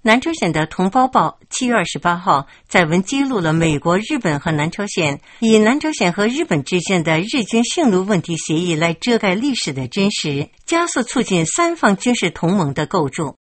南朝鲜的同胞报7月28号载文揭露了美国、日本和南朝鲜以南朝鲜和日本之间的日军性奴问题协议来遮盖历史的真实，加速促进三方军事同盟的构筑。